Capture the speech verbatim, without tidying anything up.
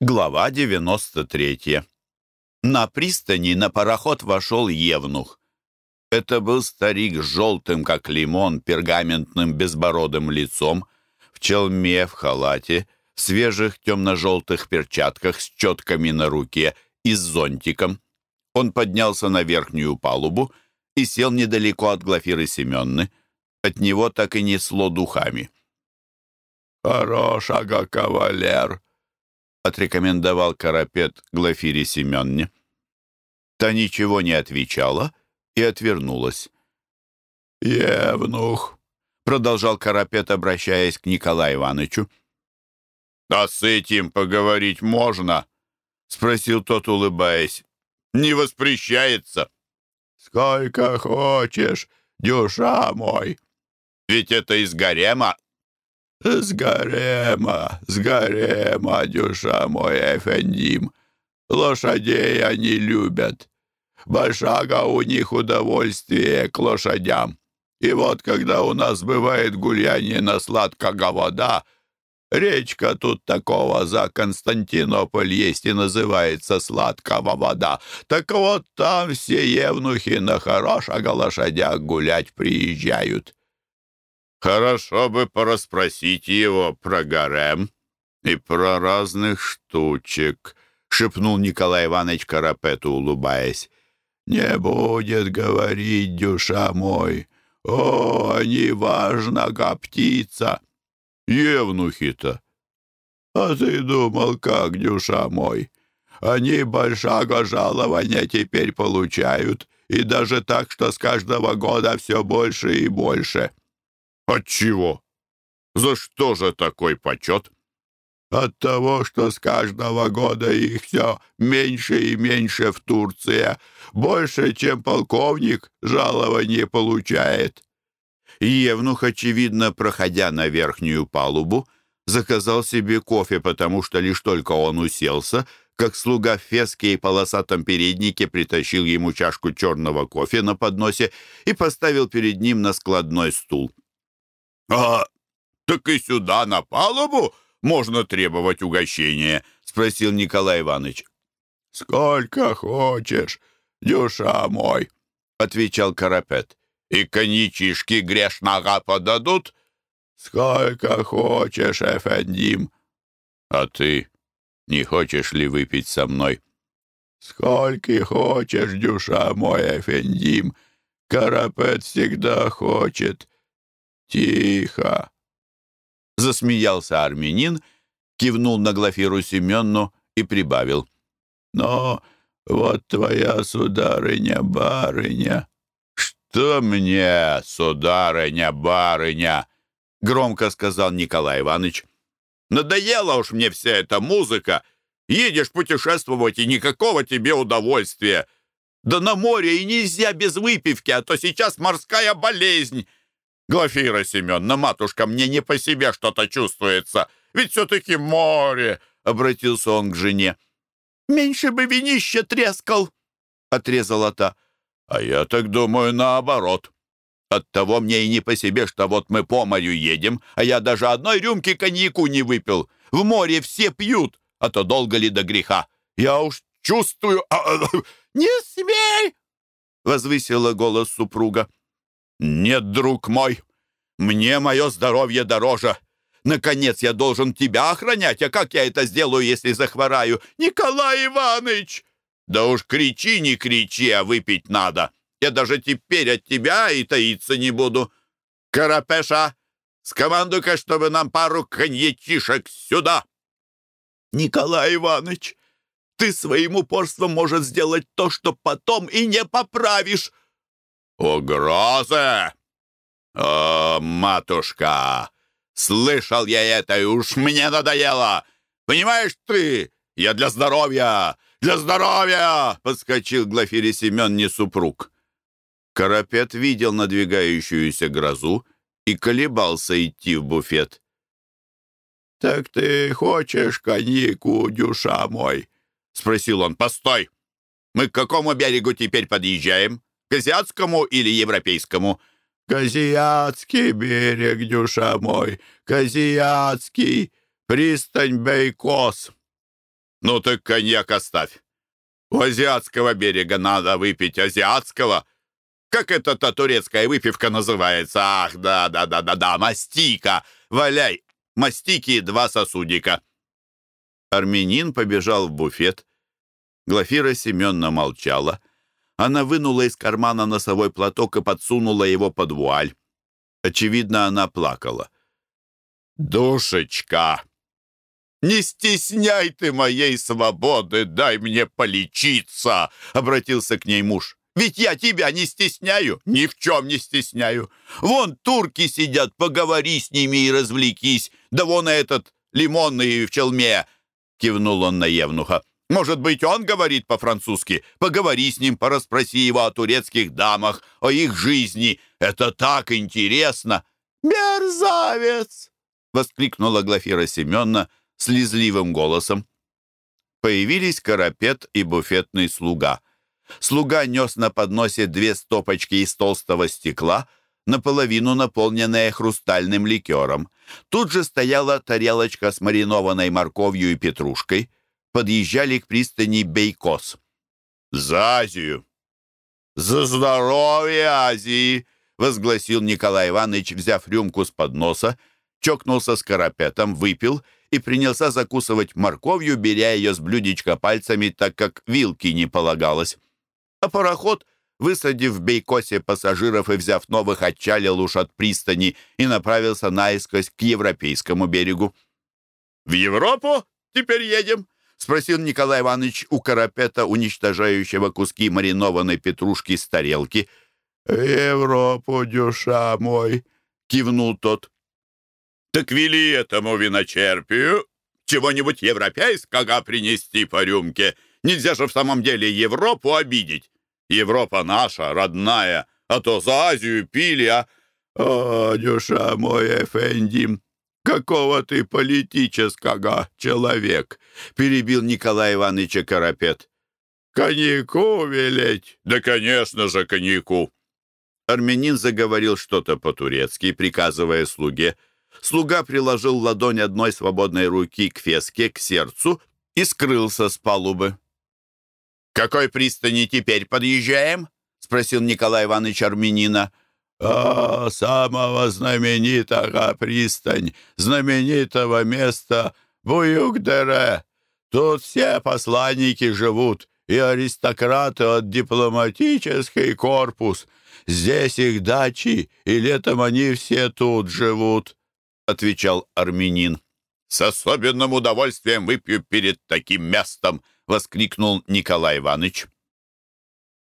Глава девяносто третья. На пристани на пароход вошел евнух. Это был старик с желтым, как лимон, пергаментным безбородым лицом, в челме, в халате, в свежих темно-желтых перчатках с четками на руке и с зонтиком. Он поднялся на верхнюю палубу и сел недалеко от Глафиры Семенны. От него так и несло духами. «Хорошага кавалер», — отрекомендовал Карапет Глафире Семенне. Та ничего не отвечала и отвернулась. «Евнух», — продолжал Карапет, обращаясь к Николаю Ивановичу. «А с этим поговорить можно?» — спросил тот, улыбаясь. «Не воспрещается». «Сколько хочешь, дюша мой». «Ведь это из гарема». «С гарема, с гарема, дюша мой, Эфендим. Лошадей они любят. Большага у них удовольствие к лошадям. И вот когда у нас бывает гуляние на сладкого вода, речка тут такого за Константинополь есть и называется Сладкого вода. Так вот там все евнухи на хорошего лошадях гулять приезжают». «Хорошо бы порасспросить его про гарем и про разных штучек», — шепнул Николай Иванович Карапету, улыбаясь. «Не будет говорить, дюша мой. О, они важнага птица». «Евнухи-то». «А ты думал, как, дюша мой? Они большого жалования теперь получают, и даже так, что с каждого года все больше и больше». «Отчего? За что же такой почет?» «От того, что с каждого года их все меньше и меньше в Турции. Больше, чем полковник жалование получает». Евнух, очевидно, проходя на верхнюю палубу, заказал себе кофе, потому что лишь только он уселся, как слуга в феске и полосатом переднике притащил ему чашку черного кофе на подносе и поставил перед ним на складной стул. «А, так и сюда, на палубу, можно требовать угощения?» — спросил Николай Иванович. «Сколько хочешь, дюша мой», — отвечал Карапет. «И коньячишки грешного подадут?» «Сколько хочешь, Эфендим». «А ты не хочешь ли выпить со мной?» «Сколько хочешь, дюша мой, Эфендим. Карапет всегда хочет». «Тихо!» Засмеялся армянин, кивнул на Глафиру Семенну и прибавил. «Но вот твоя сударыня-барыня». «Что мне, сударыня-барыня?» — громко сказал Николай Иванович. «Надоела уж мне вся эта музыка. Едешь путешествовать, и никакого тебе удовольствия. Да на море и нельзя без выпивки, а то сейчас морская болезнь. Глафира Семеновна, матушка, мне не по себе что-то чувствуется. Ведь все-таки море!» — обратился он к жене. «Меньше бы винище трескал!» — отрезала та. «А я так думаю, наоборот. Оттого мне и не по себе, что вот мы по морю едем, а я даже одной рюмки коньяку не выпил. В море все пьют, а то долго ли до греха. Я уж чувствую...» «Не смей!» — возвысила голос супруга. «Нет, друг мой, мне мое здоровье дороже. Наконец, я должен тебя охранять, а как я это сделаю, если захвораю? Николай Иванович!» «Да уж кричи, не кричи, а выпить надо. Я даже теперь от тебя и таиться не буду. Карапеша, скомандуй-ка, чтобы нам пару коньячишек сюда!» «Николай Иванович, ты своим упорством можешь сделать то, что потом и не поправишь». «Угрозы! О, матушка! Слышал я это, и уж мне надоело! Понимаешь ты, я для здоровья! Для здоровья!» — подскочил к Глафире Семенне супруг. Карапет видел надвигающуюся грозу и колебался идти в буфет. «Так ты хочешь коньяку, дюша мой?» — спросил он. «Постой! Мы к какому берегу теперь подъезжаем? К азиатскому или европейскому?» «К азиатский берег, дюша мой, к азиатский, пристань Бейкос». Ну так коньяк оставь. У азиатского берега надо выпить азиатского. Как эта та турецкая выпивка называется? Ах, да-да-да-да-да, мастика. Валяй, мастики два сосудика. Армянин побежал в буфет. Глафира Семеновна молчала. Она вынула из кармана носовой платок и подсунула его под вуаль. Очевидно, она плакала. «Душечка, не стесняй ты моей свободы, дай мне полечиться!» — обратился к ней муж. «Ведь я тебя не стесняю, ни в чем не стесняю. Вон турки сидят, поговори с ними и развлекись. Да вон этот лимонный в челме!» — кивнул он на евнуха. «Может быть, он говорит по-французски? Поговори с ним, порасспроси его о турецких дамах, о их жизни. Это так интересно!» «Мерзавец!» — воскликнула Глафира Семеновна слезливым голосом. Появились Карапет и буфетный слуга. Слуга нес на подносе две стопочки из толстого стекла, наполовину наполненные хрустальным ликером. Тут же стояла тарелочка с маринованной морковью и петрушкой. Подъезжали к пристани Бейкос. «За Азию!» «За здоровье Азии!» — возгласил Николай Иванович, взяв рюмку с подноса, чокнулся с Карапетом, выпил и принялся закусывать морковью, беря ее с блюдечка пальцами, так как вилки не полагалось. А пароход, высадив в Бейкосе пассажиров и взяв новых, отчалил уж от пристани и направился наискось к европейскому берегу. «В Европу теперь едем?» — спросил Николай Иванович у Карапета, уничтожающего куски маринованной петрушки с тарелки. «В Европу, дюша мой!» — кивнул тот. «Так вели этому виночерпию чего-нибудь европейского принести по рюмке. Нельзя же в самом деле Европу обидеть. Европа наша, родная, а то за Азию пили, а...» «О, дюша мой, эфендим, какого ты политического человек!» — перебил Николай Иванович Карапет. «Коньяку велеть?» «Да, конечно же, коньяку!» Армянин заговорил что-то по-турецки, приказывая слуге. Слуга приложил ладонь одной свободной руки к феске, к сердцу, и скрылся с палубы. «К какой пристани теперь подъезжаем?» — спросил Николай Иванович армянина. «А, самого знаменитого пристань, знаменитого места Буюк-Дере. Тут все посланники живут, и аристократы от дипломатический корпус. Здесь их дачи, и летом они все тут живут», — отвечал армянин. «С особенным удовольствием выпью перед таким местом!» — воскликнул Николай Иванович.